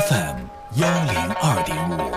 FM102.5。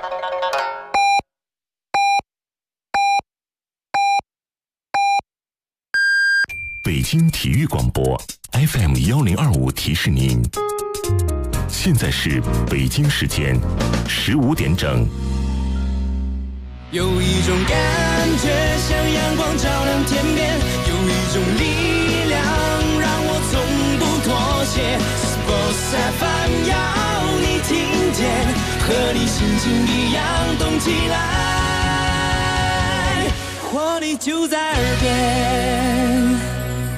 北京体育广播 FM1025提示您，现在是北京时间15点整。 有一种感觉像阳光照亮天边，有一种力量让我从不妥协。Sports FM 要你听见，和你心情一样动起来，活力就在耳边。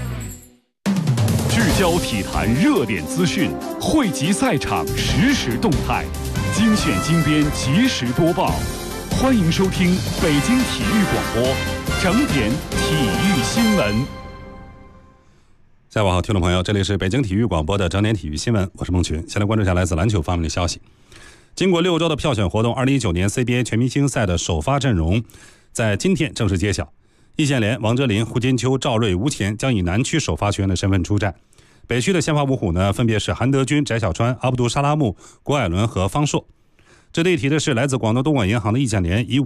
聚焦体坛热点资讯，汇集赛场实时动态，精选精编及时播报。欢迎收听北京体育广播整点体育新闻。 下午好，听众朋友，这里是北京体育广播的整点体育新闻，我是孟群。先来关注一下来自篮球方面的消息。经过6周的票选活动，2019年 CBA 全明星赛的首发阵容在今天正式揭晓。易建联、王哲林、胡金秋、赵睿、吴前将以南区首发球员的身份出战。北区的先发五虎呢，分别是韩德君、翟小川、阿卜杜沙拉木、郭艾伦和方硕。值得一提的是，来自广东东莞银行的易建联以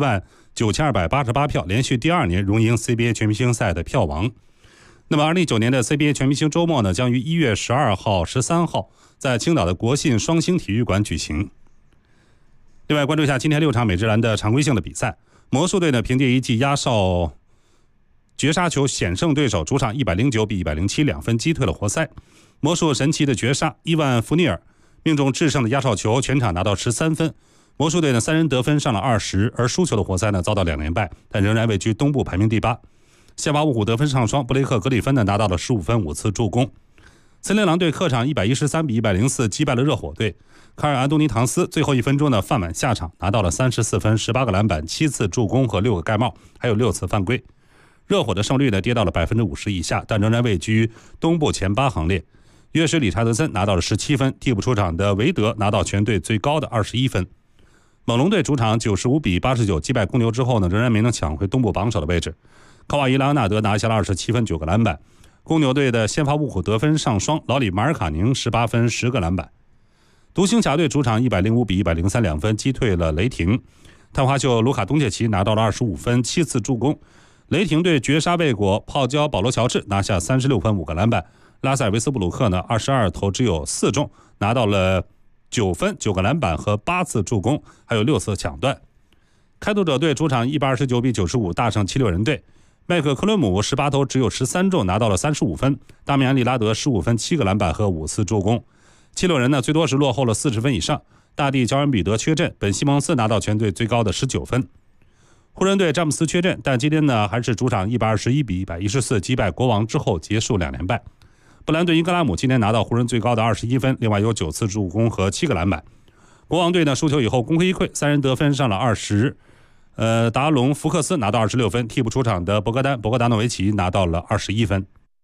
519288票，连续第2年荣膺 CBA 全明星赛的票王。那么2019年的 CBA 全明星周末呢，将于1月12号、13号在青岛的国信双星体育馆举行。另外，关注一下今天6场美职篮的常规性的比赛。魔术队呢，凭借一记压哨绝杀球险胜对手，主场109比1072分击退了活塞。魔术神奇的绝杀，伊万弗尼尔命中制胜的压哨球，全场拿到13分。魔术队的3人得分上了20，而输球的活塞呢遭到2连败，但仍然位居东部排名第8。先发五虎得分上双，布雷克格里芬呢拿到了15分5次助攻。森林狼队客场113比104击败了热火队。卡尔安东尼唐斯最后1分钟呢犯满下场，拿到了34分18个篮板7次助攻和6个盖帽，还有6次犯规。热火的胜率呢跌到了50%以下，但仍然位居东部前8行列。约什理查德森拿到了17分，替补出场的韦德拿到全队最高的21分。猛龙队主场95比89击败公牛之后呢，仍然没能抢回东部榜首的位置。卡瓦伊·莱昂纳德拿下了27分9个篮板。公牛队的先发五虎得分上双，老里马尔卡宁18分10个篮板。独行侠队主场105比103 2分击退了雷霆。探花秀卢卡东契奇拿到了25分7次助攻。雷霆队绝杀未果，泡椒保罗乔治拿下36分5个篮板。拉塞尔维斯布鲁克呢22投只有4中，拿到了9分9个篮板和8次助攻，还有6次抢断。开拓者队主场129比95大胜76人队。麦克科伦姆18投只有13中，拿到了35分。达米安利拉德15分7个篮板和5次助攻。76人呢最多是落后了40分以上。大帝乔恩比德缺阵，本西蒙斯拿到全队最高的19分。湖人队詹姆斯缺阵，但今天呢还是主场121比114击败国王之后结束2连败。布兰顿·英格拉姆今天拿到湖人最高的21分，另外有9次助攻和7个篮板。国王队呢输球以后功亏一篑，3人得分上了20。达隆·福克斯拿到26分，替补出场的博格达诺维奇拿到了21分。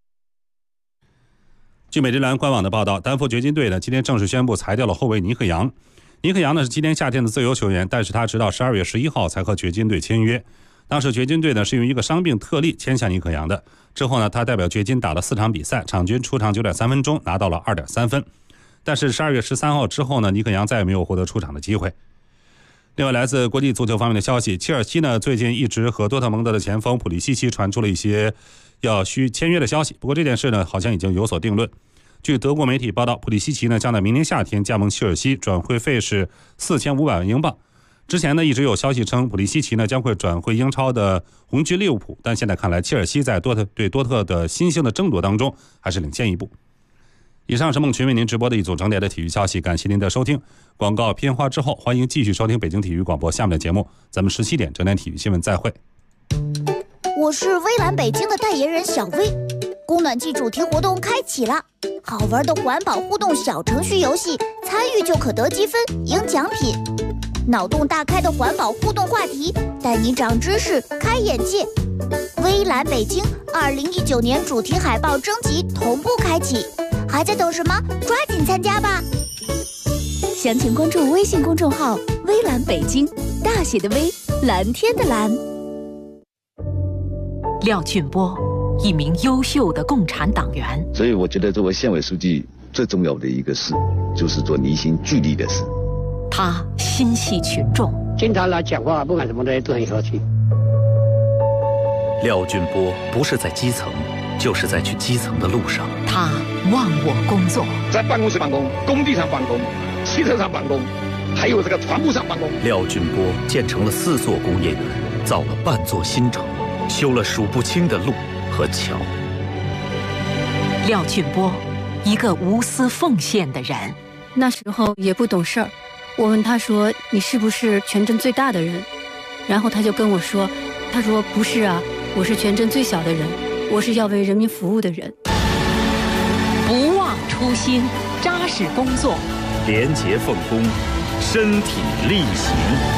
据美职篮官网的报道，丹佛掘金队呢今天正式宣布裁掉了后卫尼克杨。尼克杨呢是今年夏天的自由球员，但是他直到12月11号才和掘金队签约。当时掘金队呢是用一个伤病特例签下尼克杨的。之后呢，他代表掘金打了4场比赛，场均出场 9.3 分钟，拿到了 2.3 分。但是12月13号之后呢，尼克杨再也没有获得出场的机会。另外，来自国际足球方面的消息，切尔西呢最近一直和多特蒙德的前锋普利西奇传出了一些要需签约的消息，不过这件事呢好像已经有所定论。据德国媒体报道，普利西奇呢将在明年夏天加盟切尔西，转会费是4500万英镑。之前呢一直有消息称普利西奇呢将会转会英超的红军利物浦，但现在看来切尔西在对多特的新星的争夺当中还是领先一步。以上是孟群为您直播的一组整点的体育消息，感谢您的收听。广告片花之后，欢迎继续收听北京体育广播下面的节目，咱们17点整点体育新闻再会。 我是微蓝北京的代言人小薇，供暖季主题活动开启了，好玩的环保互动小程序游戏，参与就可得积分赢奖品。脑洞大开的环保互动话题，带你长知识开眼界。微蓝北京2019年主题海报征集同步开启，还在等什么？抓紧参加吧！详情关注微信公众号微蓝北京，大写的微，蓝天的蓝。 廖俊波，一名优秀的共产党员， 所以我觉得作为县委书记最重要的一个事，就是做离心聚力的事。 他心系群众， 经常来讲话，不管什么东西都很和气。 廖俊波不是在基层，就是在去基层的路上。 他忘我工作， 在办公室办公，工地上办公，汽车上办公，还有这个船坞上办公。 廖俊波建成了4座工业园，造了半座新城，修了数不清的路和桥。 廖俊波，一个无私奉献的人。 那时候也不懂事儿，我问他说：“你是不是全镇最大的人？”然后他就跟我说：“他说不是啊，我是全镇最小的人，我是要为人民服务的人。” 不忘初心，扎实工作， 廉洁奉公，身体力行。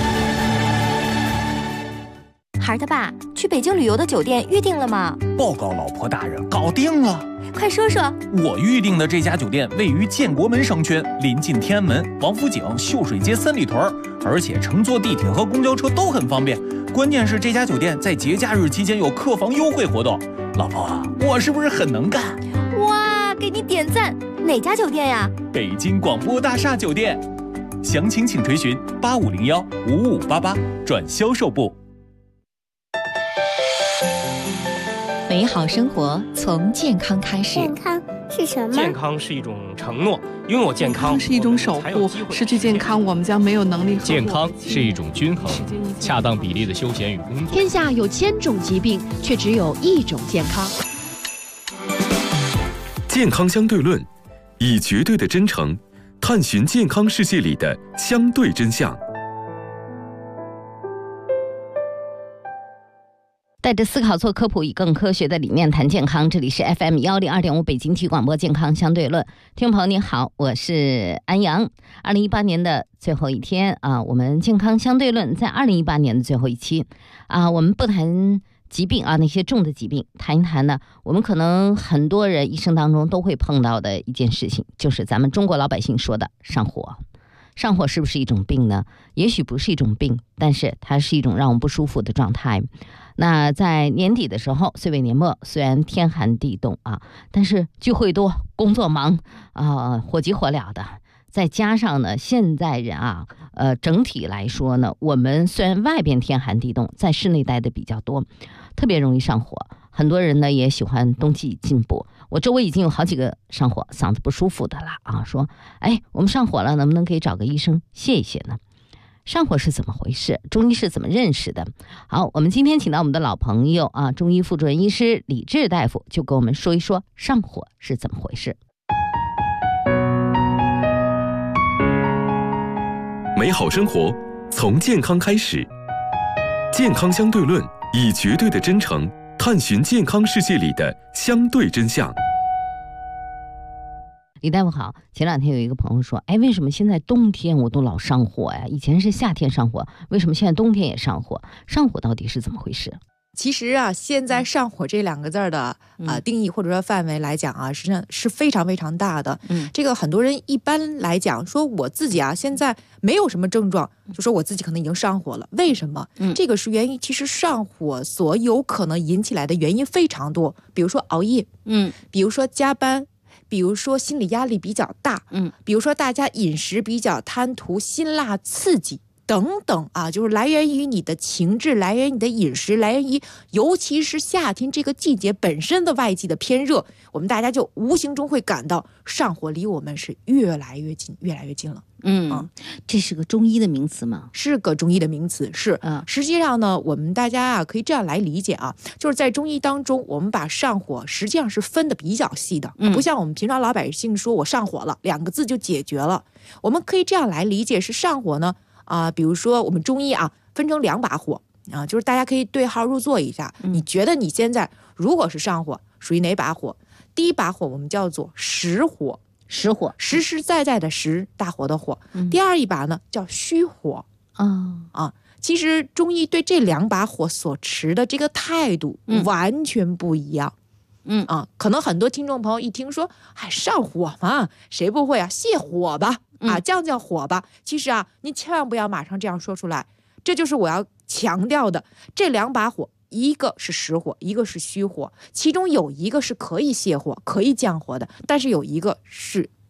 孩儿他爸，去北京旅游的酒店预定了吗？ 报告老婆大人，搞定了。 快说说。 我预定的这家酒店位于建国门商圈，临近天安门、王府井、秀水街三里屯，而且乘坐地铁和公交车都很方便。关键是这家酒店在节假日期间有客房优惠活动。老婆，我是不是很能干？ 哇，给你点赞！哪家酒店呀？ 北京广播大厦酒店。详情请垂询8501-5588转销售部。 美好生活从健康开始。 健康是什么？ 健康是一种承诺，拥有健康是一种守护，失去健康我们将没有能力。 健康是一种均衡，恰当比例的休闲与工作。 天下有1000种疾病，却只有1种健康。 健康相对论，以绝对的真诚探寻健康世界里的相对真相。 带着思考做科普，以更科学的理念谈健康。这里是 FM102.5 北京体育广播健康相对论。听众朋友您好，我是安阳。2018年的最后一天啊，我们健康相对论在2018年的最后一期啊，我们不谈疾病啊，那些重的疾病，谈一谈呢，我们可能很多人一生当中都会碰到的一件事情，就是咱们中国老百姓说的上火。上火是不是一种病呢？也许不是一种病，但是它是一种让我们不舒服的状态。那在年底的时候，岁尾年末，虽然天寒地冻啊，但是聚会多，工作忙啊，火急火燎的。再加上呢，现在人啊，整体来说呢，我们虽然外边天寒地冻，在室内待的比较多，特别容易上火。很多人呢也喜欢冬季进补。我周围已经有好几个上火、嗓子不舒服的了啊，说，哎，我们上火了，能不能可以找个医生歇一歇呢？上火是怎么回事？中医是怎么认识的？好，我们今天请到我们的老朋友啊，中医副主任医师李志大夫，就跟我们说一说上火是怎么回事。 美好生活从健康开始，健康相对论，以绝对的真诚探寻健康世界里的相对真相。 李大夫好，前2天有一个朋友说，哎，为什么现在冬天我都老上火呀？以前是夏天上火，为什么现在冬天也上火？上火到底是怎么回事？ 其实啊，现在上火这2个字的定义或者说范围来讲啊，实际上是非常非常大的。这个很多人一般来讲说，我自己啊现在没有什么症状，就说我自己可能已经上火了。为什么？这个是原因。其实上火所有可能引起来的原因非常多，比如说熬夜，比如说加班。比如说心理压力比较大，比如说大家饮食比较贪图辛辣刺激等等啊，就是来源于你的情志，来源于你的饮食，来源于尤其是夏天这个季节本身的外界的偏热，我们大家就无形中会感到上火离我们是越来越近，越来越近了。 这是个中医的名词吗？ 是个中医的名词，是。实际上呢，我们大家啊可以这样来理解啊，就是在中医当中，我们把上火实际上是分的比较细的，不像我们平常老百姓说我上火了2个字就解决了。我们可以这样来理解，是上火呢比如说我们中医啊分成2把火啊，就是大家可以对号入座一下，你觉得你现在如果是上火，属于哪把火？第一把火我们叫做实火。 实火， 实实在在的实，大火的火。第二一把呢叫虚火。其实中医对这2把火所持的这个态度完全不一样。可能很多听众朋友一听说，哎，上火嘛，谁不会啊？泻火吧，降降火吧。其实啊，您千万不要马上这样说出来，这就是我要强调的。这2把火，一个是实火，一个是虚火，其中有一个是可以泻火、可以降火的，但是有一个是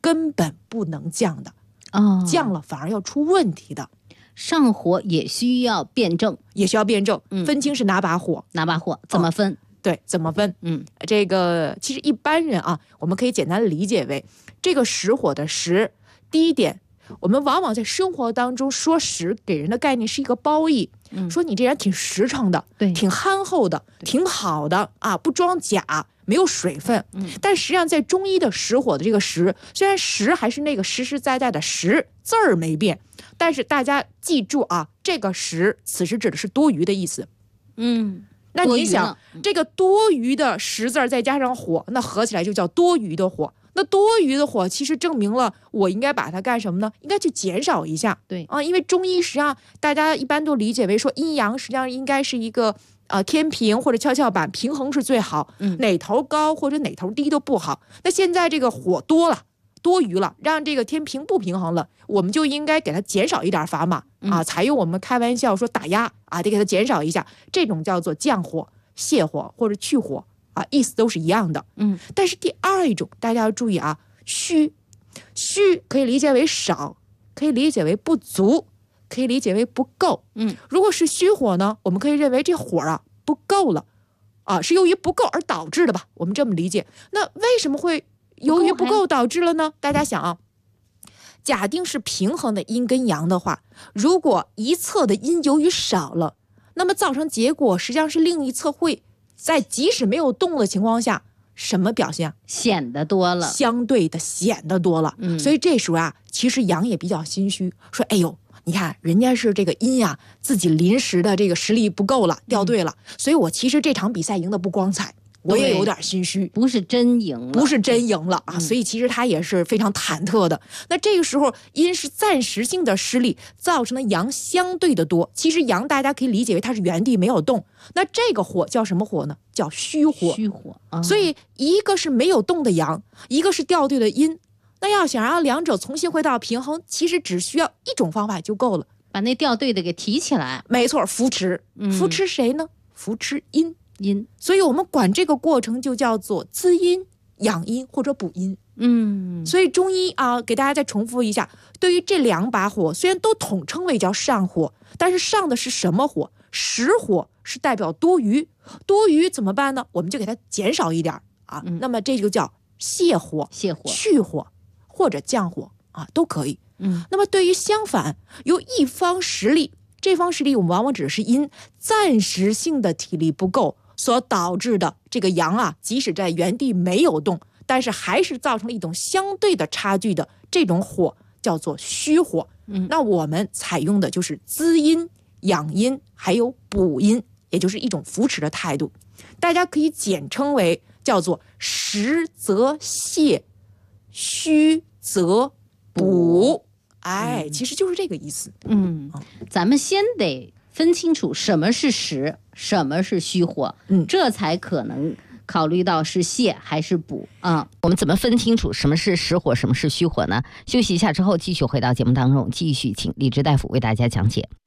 根本不能降的，降了反而要出问题的。 上火也需要辩证， 分清是哪把火， 怎么分？ 对，怎么分？这个其实一般人啊，我们可以简单理解为这个实火的实，第一点，我们往往在生活当中说实给人的概念是一个褒义，说你这人挺实诚的，挺憨厚的，挺好的啊，不装假，没有水分。但实际上在中医的实火的这个实，虽然实还是那个实实在在的实，字儿没变，但是大家记住啊，这个实此时指的是多余的意思。那你想，这个多余的实字再加上火，那合起来就叫多余的火。那多余的火其实证明了我应该把它干什么呢？应该去减少一下。 对啊，因为中医实际上大家一般都理解为说阴阳实际上应该是一个天平或者跷跷板，平衡是最好，哪头高或者哪头低都不好。那现在这个火多了，多余了，让这个天平不平衡了，我们就应该给它减少一点砝码啊，采用我们开玩笑说打压啊，得给它减少一下，这种叫做降火、泻火或者去火啊，意思都是一样的。但是第二一种大家要注意啊，虚可以理解为少，可以理解为不足，可以理解为不够。如果是虚火呢，我们可以认为这火啊不够了啊，是由于不够而导致的吧，我们这么理解。那为什么会由于不够导致了呢？大家想啊，假定是平衡的阴跟阳的话，如果一侧的阴由于少了，那么造成结果实际上是另一侧会在即使没有动的情况下，什么表现？ 显得多了， 相对的显得多了。所以这时候啊，其实阳也比较心虚，说哎呦，你看人家是这个阴啊，自己临时的这个实力不够了，掉队了，所以我其实这场比赛赢得不光彩，我也有点心虚， 不是真赢了啊，所以其实他也是非常忐忑的。那这个时候阴是暂时性的失利，造成了阳相对的多。其实阳大家可以理解为它是原地没有动，那这个火叫什么火呢？叫虚火。所以一个是没有动的阳，一个是掉队的阴。那要想让两者重新回到平衡，其实只需要一种方法就够了， 把那掉队的给提起来。 没错，扶持。扶持谁呢？扶持阴。所以我们管这个过程就叫做滋阴、养阴或者补阴。所以中医啊，给大家再重复一下，对于这两把火，虽然都统称为叫上火，但是上的是什么火？实火是代表多余，多余怎么办呢？我们就给它减少一点啊。那么这就叫泻火、去火或者降火啊，都可以。那么对于相反，由一方实力，这方实力我们往往指的是阴，暂时性的体力不够所导致的这个阳啊，即使在原地没有动，但是还是造成了一种相对的差距的这种火，叫做虚火。那我们采用的就是滋阴、养阴还有补阴，也就是一种扶持的态度，大家可以简称为叫做实则泻，虚则补。其实就是这个意思。 咱们先得分清楚什么是实，什么是虚火，这才可能考虑到是泻还是补啊。我们怎么分清楚什么是实火，什么是虚火呢？休息一下之后，继续回到节目当中，继续请李志大夫为大家讲解。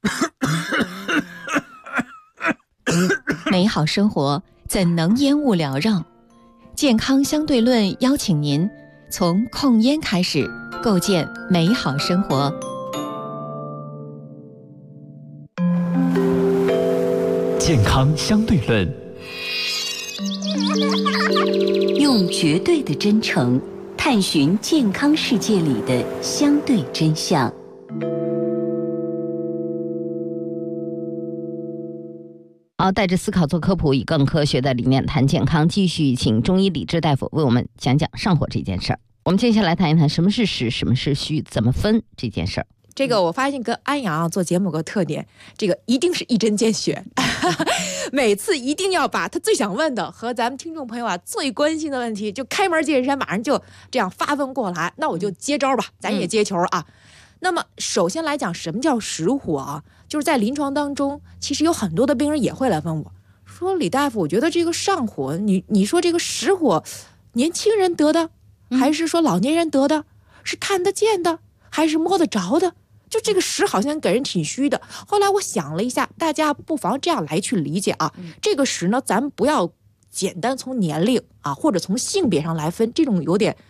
美好生活怎能烟雾缭绕？健康相对论邀请您从控烟开始，构建美好生活。 健康相对论， 用绝对的真诚探寻健康世界里的相对真相。 好，带着思考做科普，以更科学的理念谈健康。继续请中医李志大夫为我们讲讲上火这件事儿。我们接下来谈一谈什么是实，什么是虚，怎么分这件事儿。 这个我发现跟安阳做节目有个特点，这个一定是一针见血每次一定要把他最想问的和咱们听众朋友啊最关心的问题就开门见山，马上就这样发问过来。那我就接招吧，咱也接球啊。那么首先来讲，什么叫实火啊？就是在临床当中，其实有很多的病人也会来问我说，李大夫，我觉得这个上火，你说这个实火，年轻人得的还是说老年人得的？是看得见的还是摸得着的？就这个实好像给人挺虚的。后来我想了一下，大家不妨这样来去理解啊。这个实呢，咱们不要简单从年龄啊或者从性别上来分，这种有点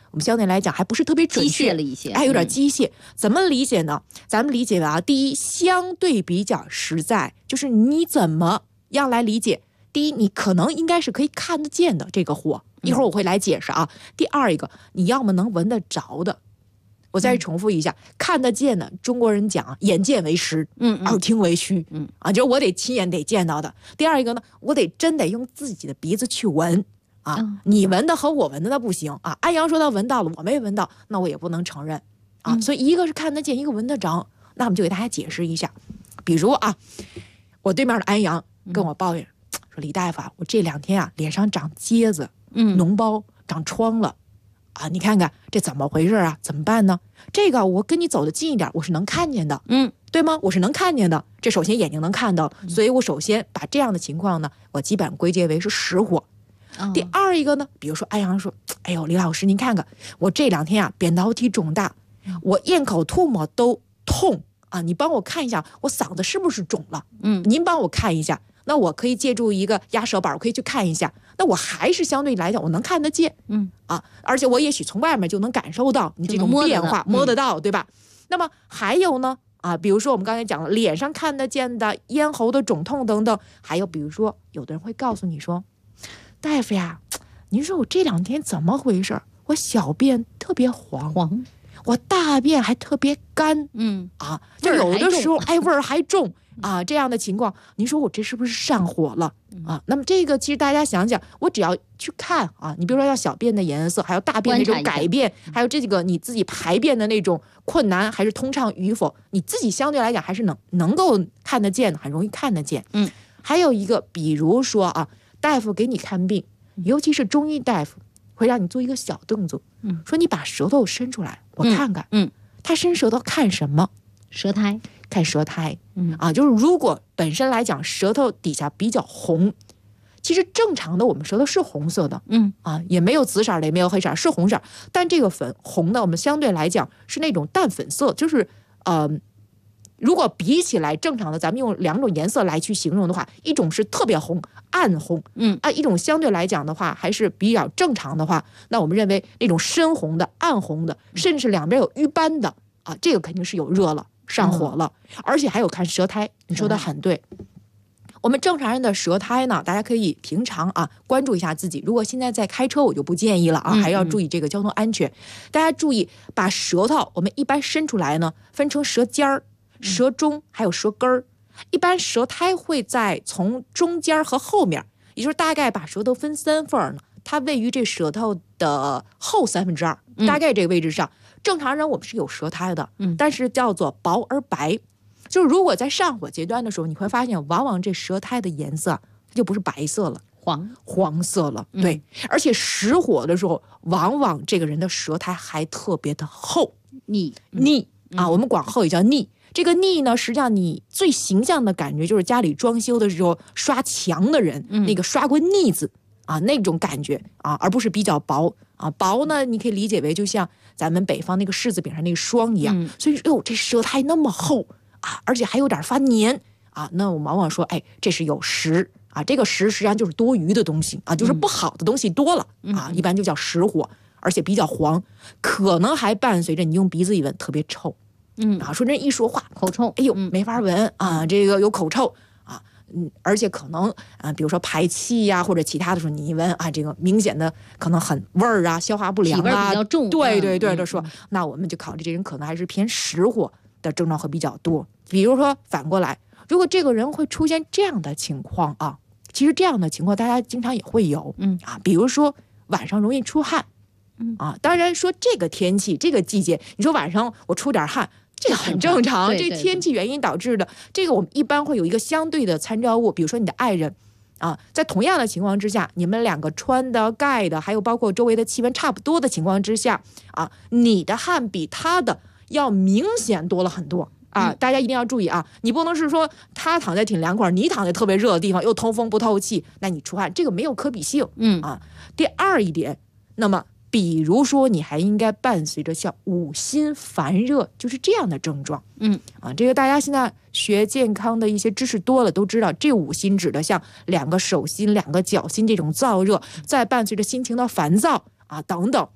我们相对来讲还不是特别准确， 机械了一些， 有点机械。怎么理解呢？咱们理解啊，第一，相对比较实在，就是你怎么样来理解？第一，你可能应该是可以看得见的这个火，一会儿我会来解释啊。第二一个，你要么能闻得着的。我再重复一下，看得见的，中国人讲眼见为实，耳听为虚，就是我得亲眼得见到的。第二一个呢，我得真得用自己的鼻子去闻啊，你闻的和我闻的那不行啊。安阳说他闻到了，我没闻到，那我也不能承认啊。所以一个是看得见，一个闻得着。那我们就给大家解释一下，比如啊，我对面的安阳跟我抱怨说，李大夫啊，我这2天啊脸上长疖子，脓包，长疮了。啊，你看看这怎么回事啊？怎么办呢？这个我跟你走得近一点，我是能看见的，对吗？我是能看见的。这首先眼睛能看到，所以我首先把这样的情况呢，我基本归结为是实火。第二一个呢，比如说安阳说，哎呦，李老师您看看，我这2天啊扁桃体肿大，我咽口吐沫都痛啊，你帮我看一下，我嗓子是不是肿了？您帮我看一下。那我可以借助一个压舌板，我可以去看一下。那我还是相对来讲，我能看得见，而且我也许从外面就能感受到你这种变化，摸得到，对吧？那么还有呢，比如说我们刚才讲了，脸上看得见的咽喉的肿痛等等，还有比如说，有的人会告诉你说，大夫呀，您说我这2天怎么回事？我小便特别黄，我大便还特别干，就有的时候味儿还重。这样的情况，您说我这是不是上火了啊？那么这个其实大家想想，我只要去看啊，你比如说要小便的颜色，还有大便那种改变，还有这个你自己排便的那种困难还是通畅与否，你自己相对来讲还是能够看得见的，很容易看得见。还有一个，比如说啊，大夫给你看病，尤其是中医大夫会让你做一个小动作，说你把舌头伸出来，我看看，他伸舌头看什么？ 舌苔。 看舌苔，就是如果本身来讲舌头底下比较红，其实正常的我们舌头是红色的，也没有紫色的，也没有黑色，是红色，但这个粉红的我们相对来讲是那种淡粉色，就是如果比起来正常的，咱们用2种颜色来去形容的话，一种是特别红，暗红，一种相对来讲的话还是比较正常的话，那我们认为那种深红的、暗红的，甚至是两边有瘀斑的这个肯定是有热了。上火了，而且还有看舌苔，你说的很对。我们正常人的舌苔呢，大家可以平常关注一下自己。如果现在在开车，我就不建议了还要注意这个交通安全。大家注意，把舌头我们一般伸出来呢，分成舌尖儿、舌中还有舌根儿。一般舌苔会在从中间和后面，也就是大概把舌头分3份呢，它位于这舌头的后2/3，大概这个位置上。正常人我们是有舌苔的，但是叫做薄而白，就是如果在上火阶段的时候，你会发现往往这舌苔的颜色它就不是白色了，黄色了，对，而且实火的时候，往往这个人的舌苔还特别的厚，腻我们广厚也叫腻。这个腻呢，实际上你最形象的感觉就是家里装修的时候刷墙的人，那个刷过腻子那种感觉而不是比较薄薄呢，你可以理解为就像咱们北方那个柿子饼上那个霜一样，所以这舌苔那么厚而且还有点发黏那我们往往说，这是有实这个实实际上就是多余的东西就是不好的东西多了一般就叫实火，而且比较黄，可能还伴随着你用鼻子一闻特别臭，说人一说话口臭， 哎呦没法闻这个有口臭而且可能比如说排气呀或者其他的时候，你一闻这个明显的可能很味儿消化不良体味比较重， 对的说，那我们就考虑这人可能还是偏实火的症状会比较多。比如说反过来，如果这个人会出现这样的情况其实这样的情况大家经常也会有比如说晚上容易出汗当然说这个天气这个季节，你说晚上我出点汗，这个很正常，这天气原因导致的。这个我们一般会有一个相对的参照物，比如说你的爱人在同样的情况之下，你们2个穿的盖的还有包括周围的气温差不多的情况之下你的汗比他的要明显多了很多大家一定要注意你不能是说他躺在挺凉快，你躺在特别热的地方又通风不透气，那你出汗这个没有可比性第二一点，那么比如说你还应该伴随着像五心烦热，就是这样的症状这个大家现在学健康的一些知识多了都知道，这五心指的像2个手心2个脚心这种燥热，再伴随着心情的烦躁等等，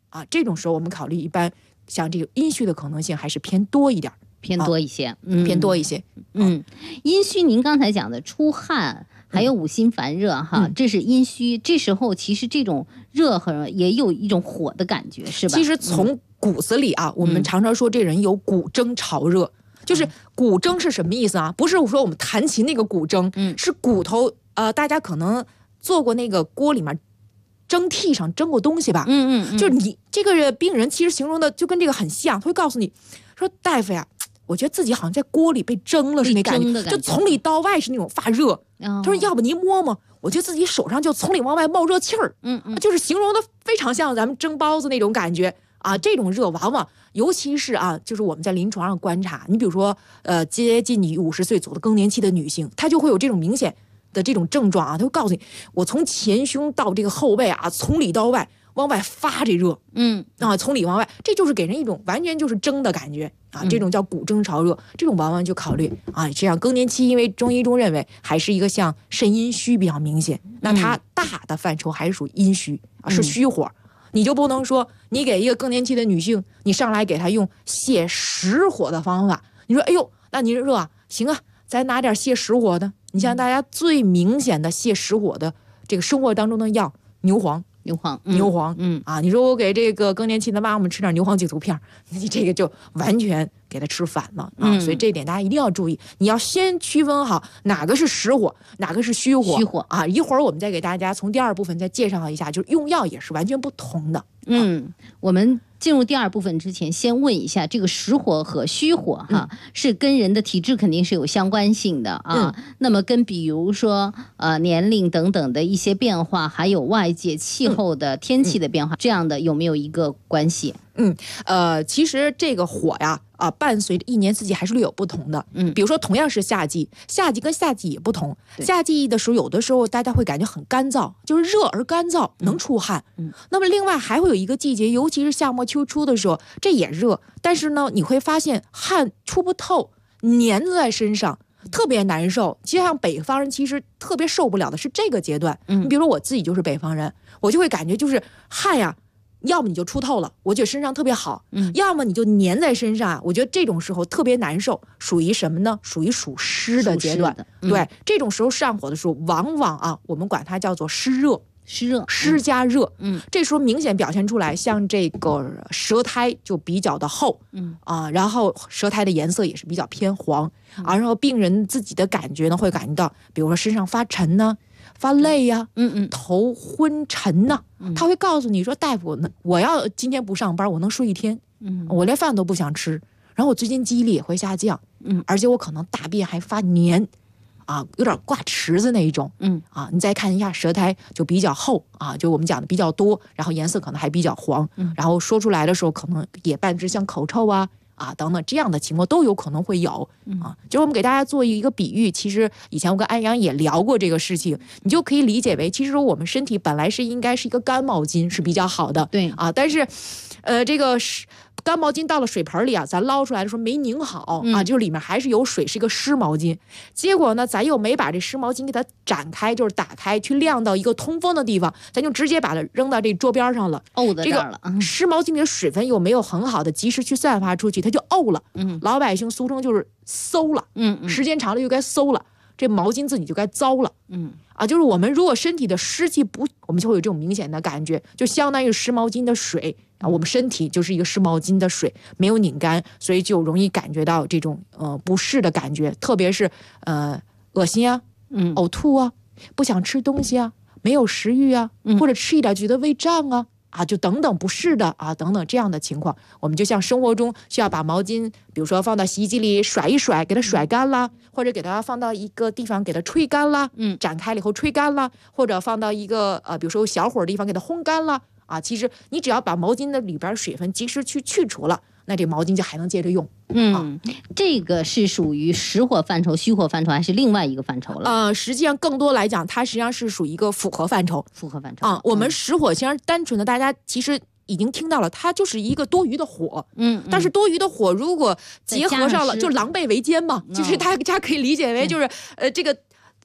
啊，这种时候我们考虑一般像这个阴虚的可能性还是偏多一点， 偏多一些， 偏多一些。 阴虚您刚才讲的出汗。还有五心烦热哈，这是阴虚。这时候其实这种热和也有一种火的感觉，是吧？ 其实从骨子里啊，我们常常说这人有骨蒸潮热，就是骨蒸是什么意思啊？不是说我们弹琴那个骨蒸，是骨头大家可能做过那个锅里面蒸屉上蒸过东西吧？就是你这个病人其实形容的就跟这个很像，他会告诉你说大夫呀，我觉得自己好像在锅里被蒸了是那感觉，就从里到外是那种发热。他说要不您摸摸，我觉得自己手上就从里往外冒热气儿，就是形容的非常像咱们蒸包子那种感觉啊。这种热往往尤其是就是我们在临床上观察，你比如说接近你50岁走的更年期的女性，她就会有这种明显的这种症状啊，她会告诉你，我从前胸到这个后背啊，从里到外往外发这热，从里往外，这就是给人一种完全就是蒸的感觉啊，这种叫骨蒸潮热，这种往往就考虑啊，这样更年期，因为中医中认为还是一个像肾阴虚比较明显，那它大的范畴还是属于阴虚啊，是虚火，你就不能说你给一个更年期的女性，你上来给她用泻实火的方法，你说哎呦，那你热啊，行啊，咱拿点泻实火的，你像大家最明显的泻实火的这个生活当中的药，牛黄，你说我给这个更年期的妈妈吃点牛黄解毒片，你这个就完全给他吃反了啊！所以这点大家一定要注意，你要先区分好哪个是实火，哪个是虚火啊！一会儿我们再给大家从第二部分再介绍一下，就是用药也是完全不同的。 我们进入第二部分之前，先问一下这个实火和虚火是跟人的体质肯定是有相关性的啊。那么跟比如说年龄等等的一些变化，还有外界气候的天气的变化，这样的有没有一个关系？ 其实这个火呀，伴随着一年四季还是略有不同的。比如说同样是夏季，夏季跟夏季也不同。夏季的时候，有的时候大家会感觉很干燥，就是热而干燥，能出汗。那么另外还会有一个季节，尤其是夏末秋初的时候，这也热，但是呢，你会发现汗出不透，粘在身上，特别难受。就像北方人其实特别受不了的是这个阶段。你比如说我自己就是北方人，我就会感觉就是汗呀，要么你就出透了，我觉得身上特别好，要么你就粘在身上，我觉得这种时候特别难受，属于什么呢？属于属湿的阶段。对，这种时候上火的时候，往往我们管它叫做湿热。湿加热，这时候明显表现出来，像这个舌苔就比较的厚，然后舌苔的颜色也是比较偏黄，然后病人自己的感觉呢，会感觉到，比如说身上发沉呢，发累呀，头昏沉呐，他会告诉你说，大夫，我要今天不上班，我能睡一天，我连饭都不想吃，然后我最近记忆力也会下降，而且我可能大便还发黏。有点挂池子那一种，你再看一下舌苔就比较厚就我们讲的比较多，然后颜色可能还比较黄，然后说出来的时候可能也伴之像口臭等等这样的情况都有可能会有就是我们给大家做一个比喻，其实以前我跟安阳也聊过这个事情，你就可以理解为，其实我们身体本来是应该是一个干毛巾是比较好的， 对但是这个干毛巾到了水盆里咱捞出来的时候没拧好就里面还是有水，是一个湿毛巾。结果呢，咱又没把这湿毛巾给它展开，就是打开去晾到一个通风的地方，咱就直接把它扔到这桌边上了。 在这儿了。 这个湿毛巾里的水分又没有很好的及时去散发出去，它就沤了。老百姓俗称就是馊了。时间长了又该馊了，这毛巾自己就该糟了。就是我们如果身体的湿气不，我们就会有这种明显的感觉，就相当于湿毛巾的水我们身体就是一个湿毛巾的水，没有拧干，所以就容易感觉到这种不适的感觉，特别是恶心呕吐不想吃东西没有食欲或者吃一点觉得胃胀就等等不适的等等这样的情况，我们就像生活中需要把毛巾，比如说放到洗衣机里甩一甩，给它甩干啦，或者给它放到一个地方给它吹干啦，展开了以后吹干啦，或者放到一个比如说小火的地方给它烘干啦其实你只要把毛巾的里边水分及时去除了，那这毛巾就还能接着用。 这个是属于实火范畴、虚火范畴，还是另外一个范畴了？ 实际上更多来讲，它实际上是属于一个复合范畴。我们实火其实单纯的，大家其实已经听到了，它就是一个多余的火。但是多余的火如果结合上了，就狼狈为奸嘛。就是大家可以理解为就是这个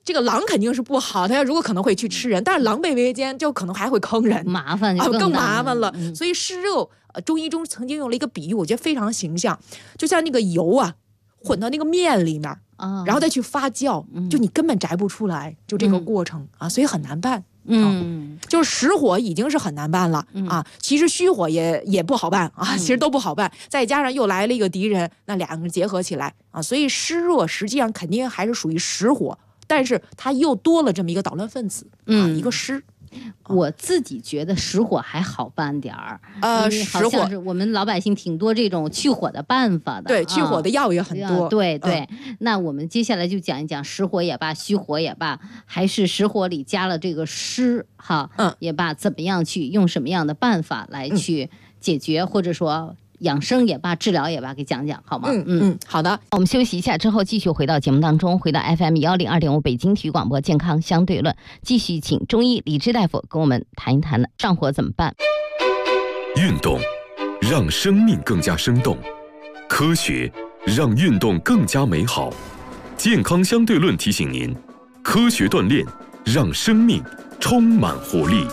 这个狼肯定是不好，它如果可能会去吃人，但是狼狈为奸就可能还会坑人， 麻烦更麻烦了。所以湿热，中医中曾经用了一个比喻，我觉得非常形象，就像那个油啊混到那个面里面，然后再去发酵，就你根本摘不出来，就这个过程啊，所以很难办。就是实火已经是很难办了啊，其实虚火也不好办啊，其实都不好办，再加上又来了一个敌人，那两个结合起来啊，所以湿热实际上肯定还是属于实火，但是它又多了这么一个捣乱分子啊，一个湿。 我自己觉得实火还好办点儿， 实火是我们老百姓挺多这种去火的办法的， 对，去火的药也很多， 对。那我们接下来就讲一讲实火也罢，虚火也罢，还是实火里加了这个湿哈，也罢，怎么样去用什么样的办法来去解决，或者说养生也罢，治疗也罢，给讲讲好吗？ 好的。 我们休息一下之后，继续回到节目当中，回到 FM102.5北京体育广播健康相对论，继续请中医李志大夫跟我们谈一谈的上火怎么办。 运动让生命更加生动，科学让运动更加美好。健康相对论提醒您，科学锻炼让生命充满活力。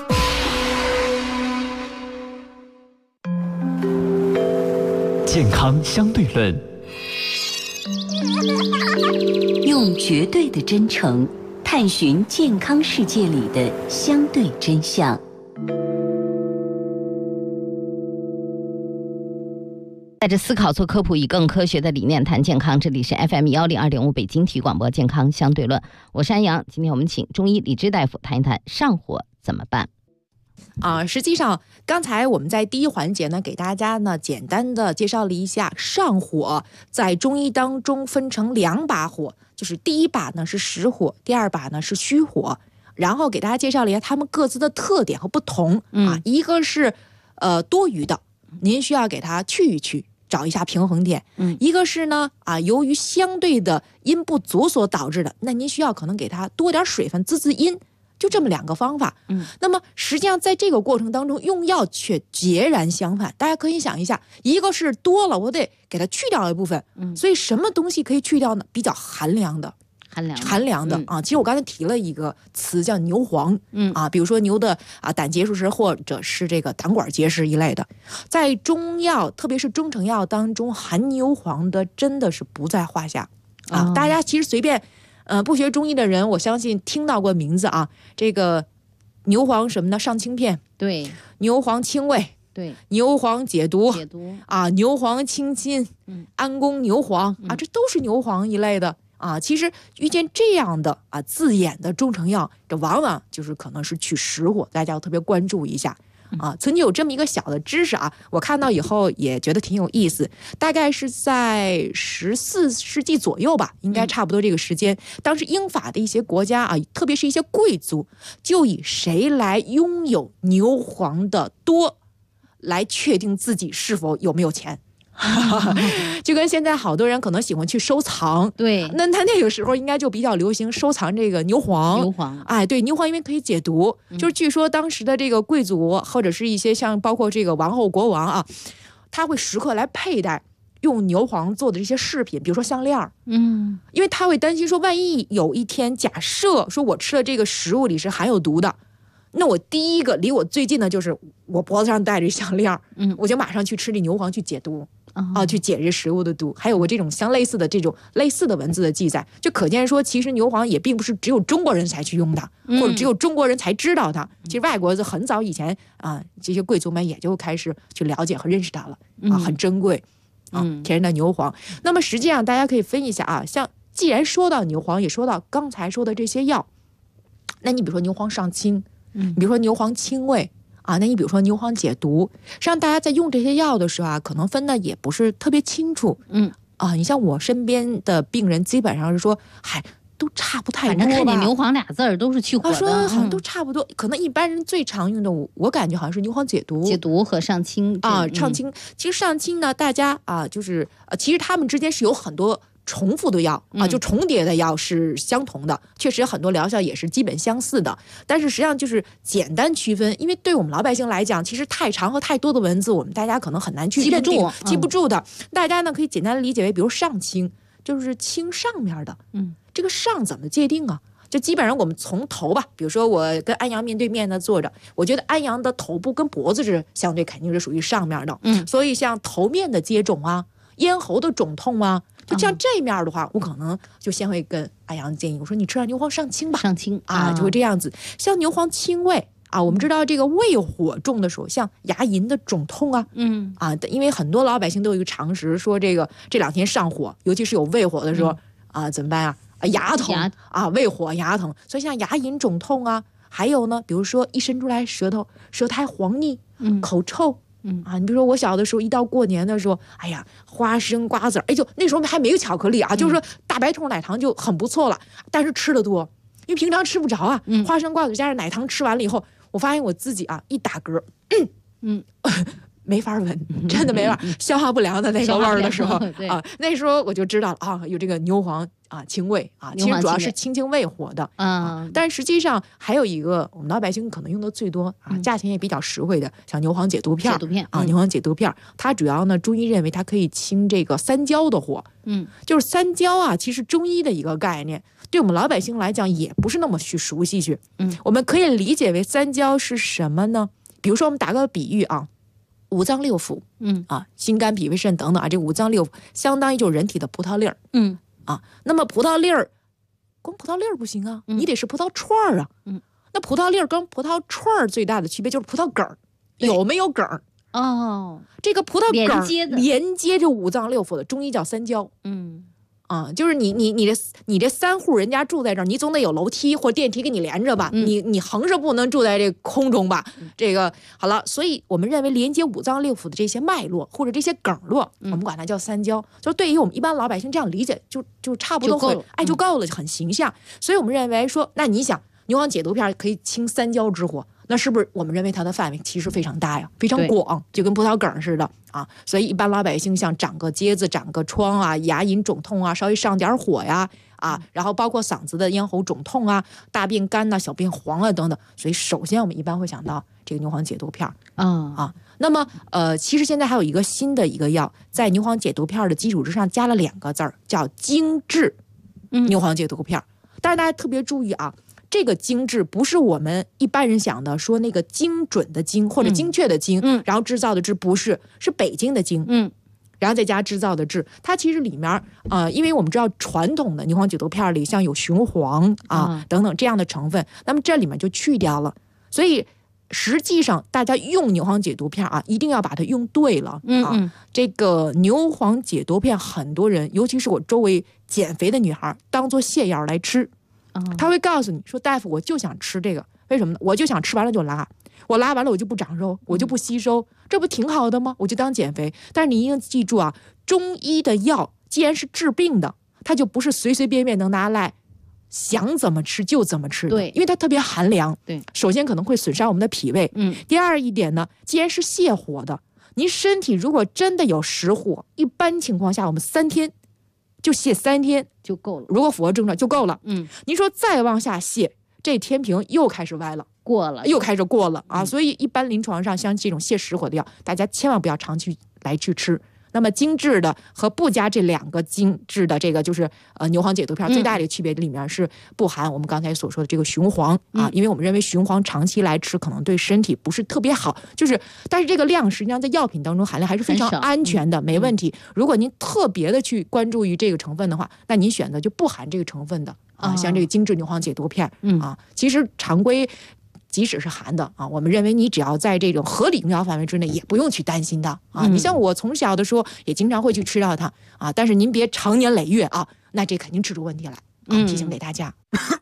健康相对论， 用绝对的真诚探寻健康世界里的相对真相。 带着思考做科普，以更科学的理念谈健康。这里是 FM102.5北京体育广播健康相对论，我是安阳。今天我们请中医李志大夫谈一谈上火怎么办。 实际上刚才我们在第一环节呢，给大家呢简单的介绍了一下上火在中医当中分成2把火，就是第一把呢是实火，第2把呢是虚火，然后给大家介绍了一下它们各自的特点和不同一个是多余的，您需要给它去一去，找一下平衡点。一个是呢由于相对的阴不足所导致的，那您需要可能给它多点水分滋阴，就这么2个方法。那么实际上在这个过程当中用药却截然相反。大家可以想一下，一个是多了，我得给它去掉一部分，所以什么东西可以去掉呢？比较寒凉的其实我刚才提了一个词叫牛黄，比如说牛的胆结石或者是这个胆管结石一类的，在中药特别是中成药当中，含牛黄的真的是不在话下大家其实随便不学中医的人，我相信听到过名字这个牛黄什么的，上清片， 对， 牛黄清胃， 对， 牛黄解毒牛黄清心，安宫牛黄这都是牛黄一类的其实遇见这样的字眼的中成药，这往往就是可能是去实火，大家要特别关注一下曾经有这么一个小的知识我看到以后也觉得挺有意思，大概是在14世纪左右吧，应该差不多这个时间，当时英法的一些国家特别是一些贵族，就以谁来拥有牛黄的多来确定自己是否有没有钱就跟现在好多人可能喜欢去收藏， 对， 那他那个时候应该就比较流行收藏这个牛黄，对，牛黄因为可以解毒，就是据说当时的这个贵族或者是一些像包括这个王后国王他会时刻来佩戴用牛黄做的这些饰品，比如说项链，因为他会担心说，万一有一天假设说我吃的这个食物里是含有毒的，那我第一个离我最近的就是我脖子上戴着项链，我就马上去吃这牛黄去解毒去解这食物的毒。还有我这种相类似的这种类似的文字的记载，就可见说其实牛黄也并不是只有中国人才去用的，或者只有中国人才知道它，其实外国很早以前这些贵族们也就开始去了解和认识它了很珍贵天然的牛黄。那么实际上大家可以分一下像既然说到牛黄，也说到刚才说的这些药，那你比如说牛黄上清，比如说牛黄清胃那你比如说牛黄解毒，实际上大家在用这些药的时候可能分的也不是特别清楚。你像我身边的病人基本上是说都差不太多吧， 反正看见牛黄俩字儿都是去火的， 说好像都差不多。可能一般人最常用的我感觉好像是牛黄解毒和上清上清。其实上清呢，大家就是其实他们之间是有很多重复的药就重叠的药是相同的，确实很多疗效也是基本相似的，但是实际上就是简单区分，因为对我们老百姓来讲，其实太长和太多的文字我们大家可能很难去记不住的。大家呢可以简单理解为，比如上清就是清上面的，这个上怎么界定就基本上我们从头吧，比如说我跟安阳面对面的坐着，我觉得安阳的头部跟脖子是相对肯定是属于上面的，所以像头面的接肿啊，咽喉的肿痛啊，就像这面的话，我可能就先会跟安阳建议，我说你吃点牛黄上清吧， 上清啊，就会这样子。像牛黄清胃啊，我们知道这个胃火重的时候，像牙龈的肿痛啊，因为很多老百姓都有一个常识，说这2天上火，尤其是有胃火的时候啊，怎么办啊？牙疼啊，胃火牙疼，所以像牙龈肿痛啊，还有呢，比如说一伸出来舌苔黄腻，口臭。你比如说我小的时候，一到过年的时候，哎呀，花生瓜子，就那时候还没有巧克力啊，就是说大白兔奶糖就很不错了，但是吃的多，因为平常吃不着啊。花生瓜子加上奶糖吃完了以后，我发现我自己啊一打嗝，没法闻，真的没法，消化不良的那个味儿的时候啊，那时候我就知道了啊，有这个牛黄啊清胃啊，其实主要是清胃火的但实际上还有一个我们老百姓可能用的最多啊，价钱也比较实惠的，像牛黄解毒片啊，牛黄解毒片，它主要呢中医认为它可以清这个三焦的火，就是三焦啊，其实中医的一个概念，对我们老百姓来讲也不是那么去熟悉去，我们可以理解为三焦是什么呢？比如说我们打个比喻啊。五脏六腑，心肝脾胃肾等等啊，这五脏六腑相当于就是人体的葡萄粒儿，那么葡萄粒儿，光葡萄粒儿不行啊，你得是葡萄串儿啊，那葡萄粒儿跟葡萄串儿最大的区别就是葡萄梗儿有没有梗儿这个葡萄梗儿连接着五脏六腑的，中医叫三焦，就是你这3户人家住在这儿，你总得有楼梯或电梯给你连着吧？你横着不能住在这空中吧？这个好了，所以我们认为连接五脏六腑的这些脉络或者这些梗络，我们管它叫三焦。就对于我们一般老百姓这样理解，就差不多会就够了，很形象。所以我们认为说，那你想牛黄解毒片可以清三焦之火，那是不是我们认为它的范围其实非常大呀，非常广，就跟葡萄梗似的啊？所以一般老百姓像长个疖子、长个疮啊、牙龈肿痛啊，稍微上点火呀然后包括嗓子的咽喉肿痛啊、大便干呐、小便黄啊等等。所以首先我们一般会想到这个牛黄解毒片那么其实现在还有一个新的一个药，在牛黄解毒片的基础之上加了2个字儿，叫精制牛黄解毒片。但是大家特别注意啊。这个精制不是我们一般人想的说那个精准的精或者精确的精，然后制造的制，不是，是北京的京，然后再加制造的制。它其实里面因为我们知道传统的牛黄解毒片里像有雄黄等等这样的成分，那么这里面就去掉了。所以实际上大家用牛黄解毒片一定要把它用对了这个牛黄解毒片，很多人尤其是我周围减肥的女孩当做泻药来吃。他会告诉你说，大夫，我就想吃这个，为什么呢？我就想吃完了就拉，我拉完了我就不长肉，我就不吸收，这不挺好的吗？我就当减肥。但是你一定记住啊，中医的药既然是治病的，它就不是随随便便能拿来想怎么吃就怎么吃的，对，因为它特别寒凉。对，首先可能会损伤我们的脾胃。第二一点呢，既然是泻火的，您身体如果真的有实火，一般情况下我们3天。就泻3天就够了，如果符合症状就够了。您说再往下泻，这天平又开始歪了，又开始过了所以一般临床上像这种泻实火的药，大家千万不要常去吃。那么精制的和不加这2个精制的这个就是牛黄解毒片，最大的一个区别里面是不含我们刚才所说的这个雄黄因为我们认为雄黄长期来吃可能对身体不是特别好，但是这个量实际上在药品当中含量还是非常安全的，没问题。如果您特别的去关注于这个成分的话，那您选择就不含这个成分的像这个精制牛黄解毒片其实常规。即使是含的我们认为你只要在这种合理用药范围之内，也不用去担心的你像我从小的时候也经常会去吃到它但是您别长年累月那这肯定吃出问题来提醒给大家。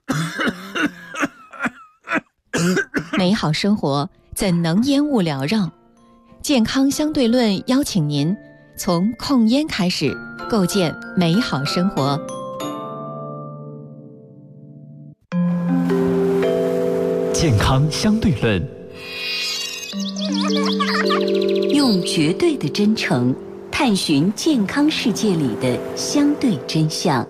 美好生活怎能烟雾缭绕？健康相对论邀请您从控烟开始，构建美好生活。 健康相对论，用绝对的真诚探寻健康世界里的相对真相。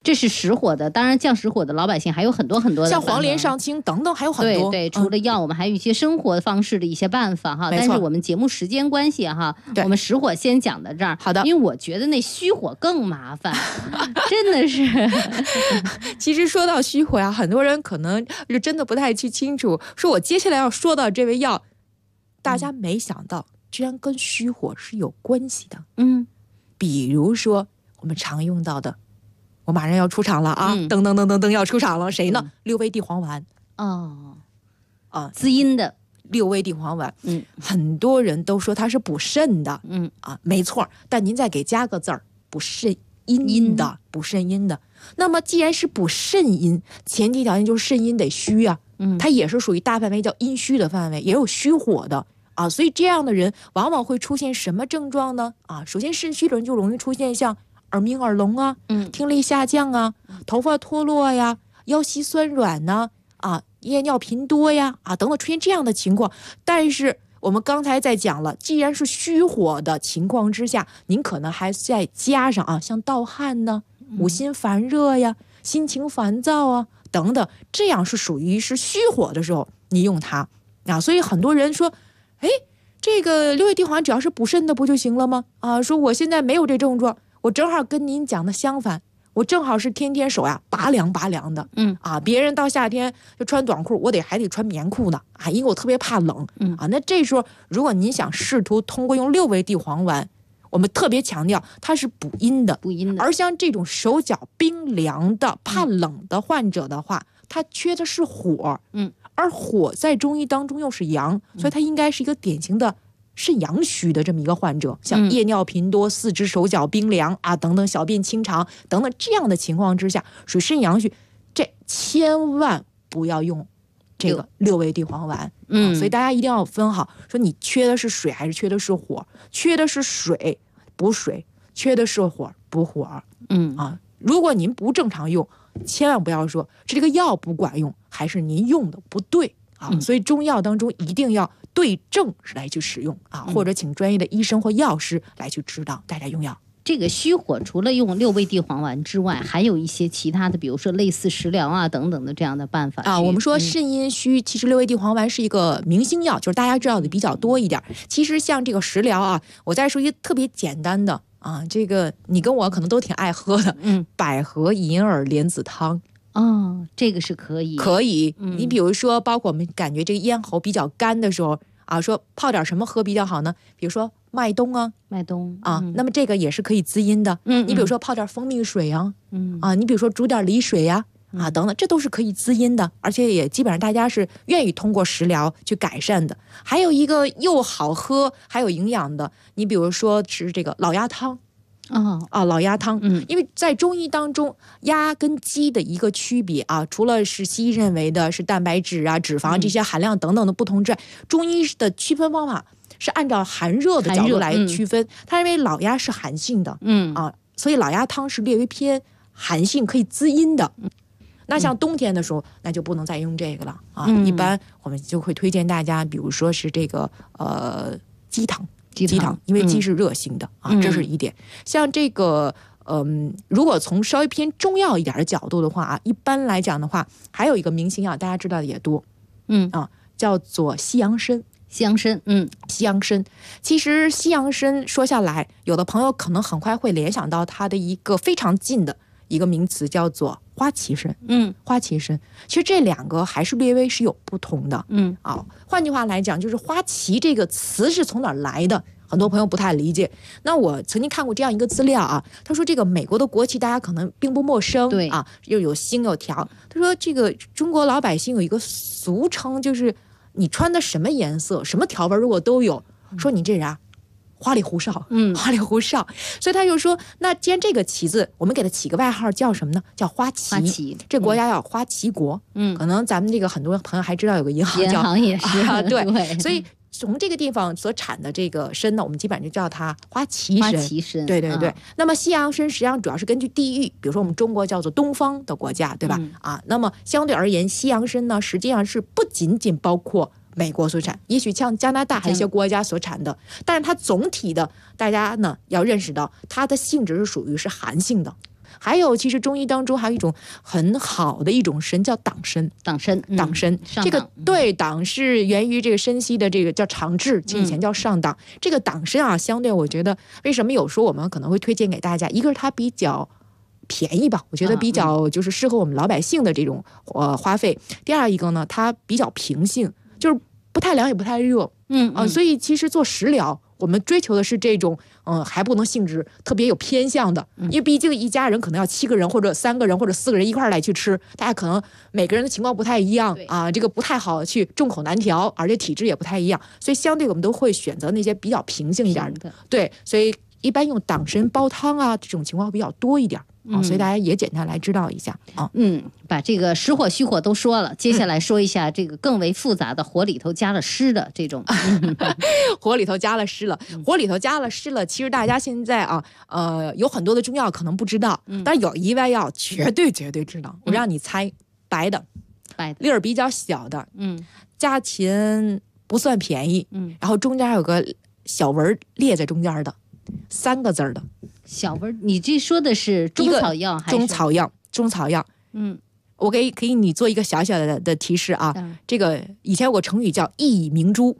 这是实火的，当然降实火的老百姓还有很多很多的， 像黄连上清等等还有很多。 对，除了药，我们还有一些生活方式的一些办法哈。但是我们节目时间关系哈，我们实火先讲到这儿。 好的， 因为我觉得那虚火更麻烦，真的是。 其实说到虚火呀，很多人可能是真的不太去清楚。说我接下来要说到这味药，大家没想到居然跟虚火是有关系的。比如说我们常用到的。我马上要出场了啊！噔噔噔噔噔要出场了，谁呢？六味地黄丸。 滋阴的六味地黄丸。很多人都说它是补肾的。没错。但您再给加个字儿，补肾阴的，补肾阴的。那么既然是补肾阴，前提条件就是肾阴得虚啊。它也是属于大范围叫阴虚的范围，也有虚火的啊。所以这样的人往往会出现什么症状呢？首先肾虚的人就容易出现像耳鸣耳聋啊，听力下降啊，头发脱落呀，腰膝酸软呐，夜尿频多呀，等等出现这样的情况。但是我们刚才在讲了，既然是虚火的情况之下，您可能还再加上像盗汗呢、五心烦热呀、心情烦躁啊等等，这样是属于是虚火的时候，你用它所以很多人说，这个六味地黄丸只要是补肾的不就行了吗？说我现在没有这症状。我正好跟您讲的相反，我正好是天天手拔凉拔凉的。别人到夏天就穿短裤，我还得穿棉裤呢因为我特别怕冷。那这时候如果您想试图通过用六味地黄丸，我们特别强调它是补阴的，而像这种手脚冰凉的怕冷的患者的话，他缺的是火。而火在中医当中又是阳，所以它应该是一个典型的肾阳虚的这么一个患者，像夜尿频多、四肢手脚冰凉等等，小便清长等等这样的情况之下，属于肾阳虚，这千万不要用这个六味地黄丸。所以大家一定要分好，说你缺的是水还是缺的是火？缺的是水补水，缺的是火补火。如果您不正常用，千万不要说是这个药不管用，还是您用的不对所以中药当中一定要对症来去使用或者请专业的医生或药师来去指导大家用药。 这个虚火除了用六味地黄丸之外，还有一些其他的，比如说类似食疗等等的这样的办法我们说肾阴虚，其实六味地黄丸是一个明星药，就是大家知道的比较多一点。其实像这个食疗我再说一个特别简单的这个你跟我可能都挺爱喝的，百合银耳莲子汤。 这个是可以。 你比如说包括我们感觉这个咽喉比较干的时候说泡点什么喝比较好呢？比如说麦冬那么这个也是可以滋阴的。你比如说泡点蜂蜜水你比如说煮点梨水等等，这都是可以滋阴的，而且也基本上大家是愿意通过食疗去改善的。还有一个又好喝还有营养的，你比如说是这个老鸭汤。老鸭汤。因为在中医当中，鸭跟鸡的一个区别除了是西医认为的是蛋白质脂肪这些含量等等的不同之外，中医的区分方法是按照寒热的角度来区分。他认为老鸭是寒性的，所以老鸭汤是略微偏寒性，可以滋阴的。那像冬天的时候，那就不能再用这个了一般我们就会推荐大家，比如说是这个鸡汤，因为鸡是热性的这是一点。像这个如果从稍微偏中药一点的角度的话一般来讲的话，还有一个明星药大家知道的也多，叫做西洋参。 西洋参。其实西洋参说下来，有的朋友可能很快会联想到它的一个非常近的一个名词，叫做花旗参。花旗参其实这两个还是略微是有不同的。换句话来讲，就是花旗这个词是从哪儿来的，很多朋友不太理解。那我曾经看过这样一个资料他说这个美国的国旗大家可能并不陌生，对又有星有条。他说这个中国老百姓有一个俗称，就是你穿的什么颜色什么条纹如果都有，说你这人花里胡哨，花里胡哨。所以他就说，那既然这个旗子，我们给它起个外号叫什么呢？叫花旗。这国家叫花旗国。可能咱们这个很多朋友还知道有个银行叫， 银行也是对。所以从这个地方所产的这个参呢，我们基本上就叫它花旗参。对。那么西洋参实际上主要是根据地域，比如说我们中国叫做东方的国家，对吧？那么相对而言，西洋参呢实际上是不仅仅包括美国所产，也许像加拿大还有一些国家所产的，但是它总体的大家呢要认识到它的性质是属于是寒性的。 还有，其实中医当中还有一种很好的一种参叫党参。 党参， 这个对党是源于这个山西的这个叫长治，以前叫上党。这个党参啊，相对我觉得为什么有时候我们可能会推荐给大家，一个是它比较便宜吧，我觉得比较就是适合我们老百姓的这种花费。第二一个呢，它比较平性，就是不太凉也不太热，所以其实做食疗，我们追求的是这种还不能性质特别有偏向的，因为毕竟一家人可能要7个人或者3个人或者4个人一块来去吃，大家可能每个人的情况不太一样啊，这个不太好去众口难调，而且体质也不太一样，所以相对我们都会选择那些比较平性一点的，对，所以一般用党参煲汤啊，这种情况比较多一点。所以大家也简单来知道一下啊。 把这个实火虚火都说了，接下来说一下这个更为复杂的火里头加了湿的这种。 火里头加了湿了，其实大家现在啊，有很多的中药可能不知道，但是有一味药绝对知道。我让你猜，白的粒儿比较小的，价钱不算便宜，然后中间有个小纹列在中间的，3个字的。 小纹，你这说的是中草药还是？中草药。我给你做一个小小的提示啊。这个以前有个成语叫一以明珠。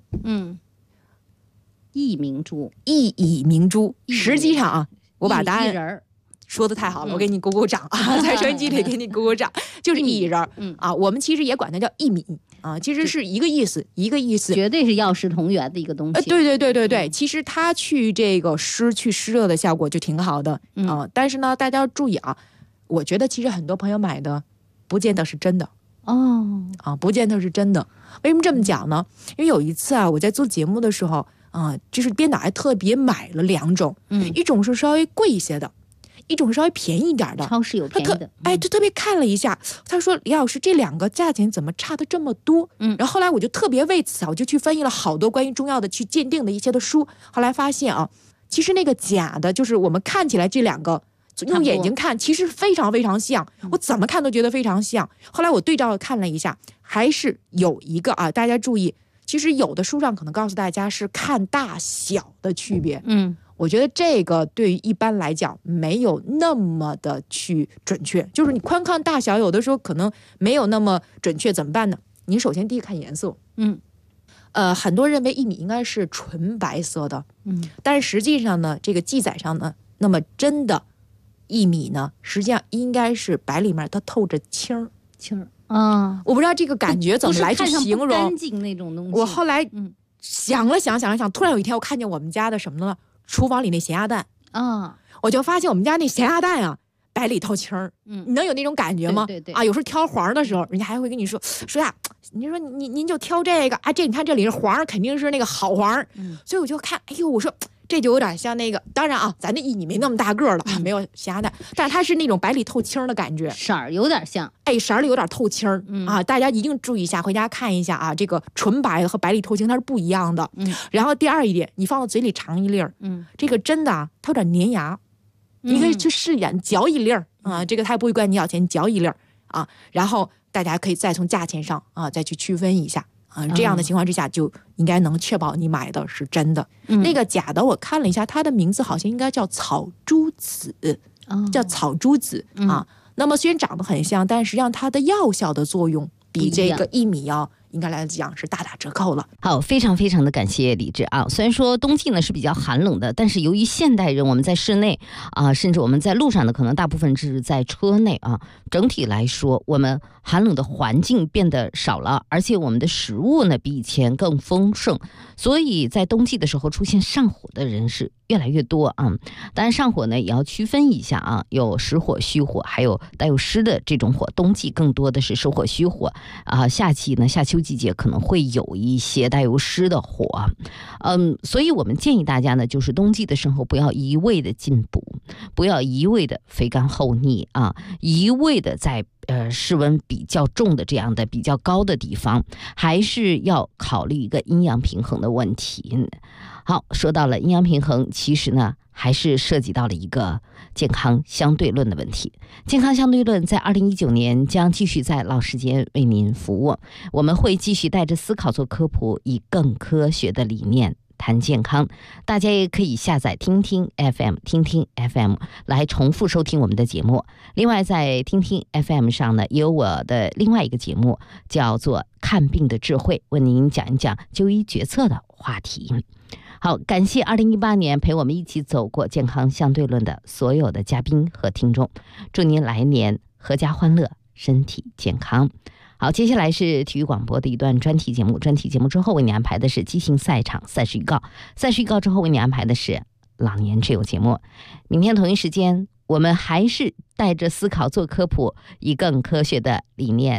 一以明珠。实际上啊，我把答案说的太好了，我给你鼓鼓掌啊，在收音机里给你鼓鼓掌，就是薏仁啊。我们其实也管它叫薏米啊，其实是一个意思，绝对是药食同源的一个东西。 对，其实它去这个去湿热的效果就挺好的啊。但是呢，大家要注意啊，我觉得其实很多朋友买的不见得是真的不见得是真的。为什么这么讲呢？因为有一次啊，我在做节目的时候就是编导还特别买了2种，一种是稍微贵一些的。一种稍微便宜一点的， 超市有便宜的， 就特别看了一下，他说李老师这2个价钱怎么差的这么多？然后后来我就特别为此我就去翻译了好多关于中药的去鉴定的一些的书，后来发现啊，其实那个假的，就是我们看起来这2个用眼睛看，其实非常非常像，我怎么看都觉得非常像。后来我对照看了一下，还是有一个啊，大家注意，其实有的书上可能告诉大家是看大小的区别，我觉得这个对于一般来讲没有那么的去准确，就是你宽看大小有的时候可能没有那么准确，怎么办呢？你首先第一看颜色，很多人认为薏米应该是纯白色的，但是实际上呢，这个记载上呢，那么真的薏米呢，实际上应该是白里面它透着青儿我不知道这个感觉怎么来去形容， 干净那种东西。 我后来想了想，突然有一天我看见我们家的什么呢？厨房里那咸鸭蛋我就发现我们家那咸鸭蛋啊，白里透青儿，你能有那种感觉吗？ 对有时候挑黄的时候，人家还会跟你说呀，你说您就挑这个啊，你看这里是黄，肯定是那个好黄，所以我就看，我说这就有点像那个，当然啊，咱那薏米没那么大个了，没有咸鸭蛋，但是它是那种白里透青的感觉， 色儿有点像， 色儿里有点透青大家一定注意一下，回家看一下啊，这个纯白的和白里透青它是不一样的。然后第二一点，你放到嘴里尝一粒儿，这个真的它有点粘牙，你可以去试验嚼一粒儿这个它也不会怪你要钱，嚼一粒儿然后大家可以再从价钱上再去区分一下。这样的情况之下就应该能确保你买的是真的。那个假的我看了一下，它的名字好像应该叫草珠子，叫草珠子那么虽然长得很像，但实际上它的药效的作用比这个薏米药应该来讲是大打折扣了。 好，非常非常的感谢李志虽然说冬季呢是比较寒冷的，但是由于现代人我们在室内甚至我们在路上呢，可能大部分是在车内整体来说我们寒冷的环境变得少了，而且我们的食物呢比以前更丰盛，所以在冬季的时候出现上火的人是越来越多当然上火呢也要区分一下有实火虚火，还有带有湿的这种火。冬季更多的是实火虚火夏季呢夏秋季节可能会有一些带有湿的火所以我们建议大家呢，就是冬季的时候不要一味的进补，不要一味的肥甘厚腻一味的在室温比较重的这样的比较高的地方，还是要考虑一个阴阳平衡的问题。好，说到了阴阳平衡，其实呢还是涉及到了一个健康相对论的问题。健康相对论在2019年将继续在老时间为您服务，我们会继续带着思考做科普，以更科学的理念谈健康。大家也可以下载听听 FM 听听 FM 来重复收听我们的节目。另外在听听 FM 上呢，也有我的另外一个节目叫做看病的智慧，为您讲一讲就医决策的话题。好，感谢2018年陪我们一起走过健康相对论的所有的嘉宾和听众，祝您来年阖家欢乐，身体健康。好，接下来是体育广播的一段专题节目，专题节目之后为你安排的是即兴赛场赛事预告，赛事预告之后为你安排的是老年之友节目。明天同一时间，我们还是带着思考做科普，以更科学的理念